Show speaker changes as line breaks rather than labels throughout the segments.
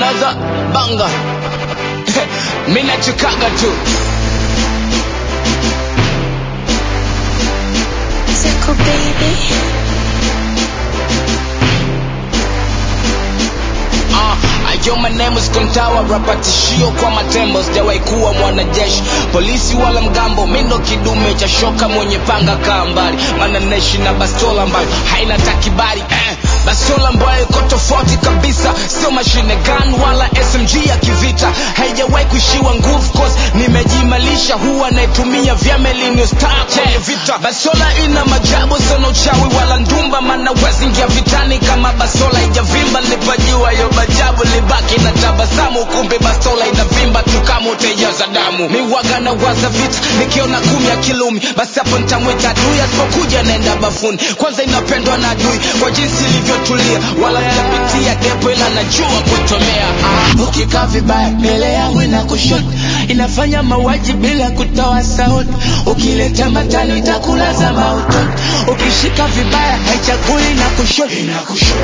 another banger. Mina Chicago too.
Tickle baby.
Yo, my name is Kontawa, rapa tishio kwa matembo, sijawahi kuwa mwanajeshi, polisi wala mgambo, mindo kidume cha shoka mwenye panga kaa mbali, maana naishi na bastola ambayo haina takibali, bastola ambayo iko tofauti kabisa, sio machine gun wala SMG ya kivita, haijawahi kuishiwa nguvu cause nimejimalisha, huwa naitumia vya melinio star kwenye vita, bastola ina majabu sana uchawi wala ndumba, maana wezi ingia vitani kama bastola ijavimba, nipajua yo majabu baki na tabasamu, kumbe bastola inavimba tu kama utejaza damu. Miwaga na waza vita, nikiona 10 ya kilumi, basi hapo nitamwita adui, asipokuja naenda bafuni. Kwanza inapendwa na adui kwa jinsi ilivyotulia, wala sijapitia depo ila najua kutomea. Ukikaa vibaya mbele yangu inakushoot, inafanya mauaji bila kutoa sauti, ukileta matani itakulaza mautot, ukishika vibaya haichagui inakushoot, inakushoot.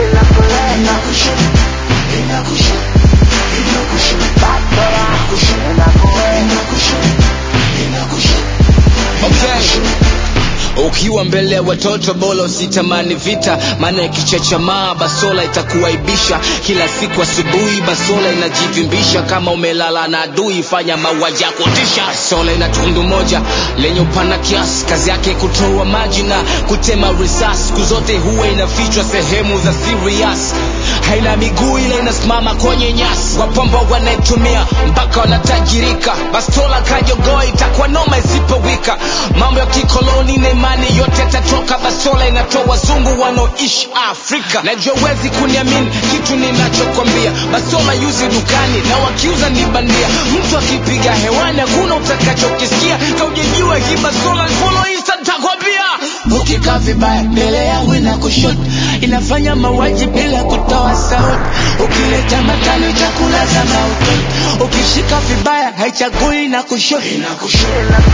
Ukiwa mbele ya watoto bora usitamani vita, maana ikichachamaa basola itakuaibisha. Kila siku asubuhi basola inajivimbisha, kama umelala na adui fanya mauaji ya kutisha. Basola ina tundu moja lenye upana kiasi, kazi yake kutoa maji na kutema risasi, siku zote huwa inafichwa sehemu za serious, haina miguu ila inasimama kwenye nyasi, wapamba wanaitumia mpaka wanatajirika. Bastola kajogoa itakuwa noma isipowika, mambo ya kikoloni na imani yote tatoka. Bastola inatoa wazungu wanaoishi Afrika. Najua wezi kuniamini kitu ninachokwambia, bastola yuzi dukani na wakiuza ni bandia, mtu akipiga hewani hakuna utakachokisikia, kaujejua hii bastola follow insta takwambia. Ukikaa vibaya mbele yangu inakushoot, inafanya mauaji bila kutoa sauti, ukileta matano itakulaza mautot, ukishika vibaya haichagui inakushoot, inakushoot.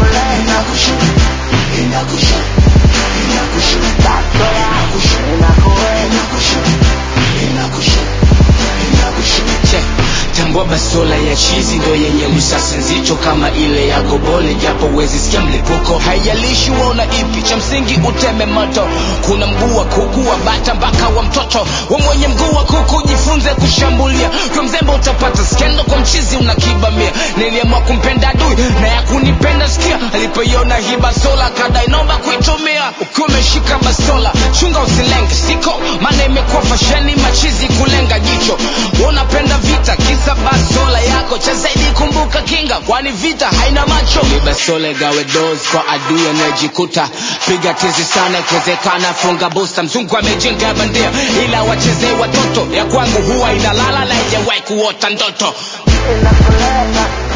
Tambua bastola ya chizi ndo yenye risasi nzito kama ile ya gobole, japo wezi sikia mlipuko, haijalishi uona ipi, cha msingi uteme moto. Kuna mguu wa kuku wa bata mpaka wa mtoto, wa mwenye mguu wa kuku jifunze kushambulia, kwa mzembe utapata skendo, kwa mchizi unakibamia. Niliamua kumpenda adui na ya kunipenda sikia, alipoiona hii bastola kadai naomba kuitumia. Ukiwa umeshika bastola chunga usilenge siko, maana imekuwa fasheni machizi kulenga jicho. Unapenda vita kisa bastola yako, cha zaidi kumbuka kinga, kwani vita haina macho. Ni bastola gawe dozi kwa adui anayejikuta, piga tizi sana ikiwezekana funga booster. Mzungu amejenga bandia ila wacheze watoto, ya kwangu huwa inalala na haijawahi kuota ndoto.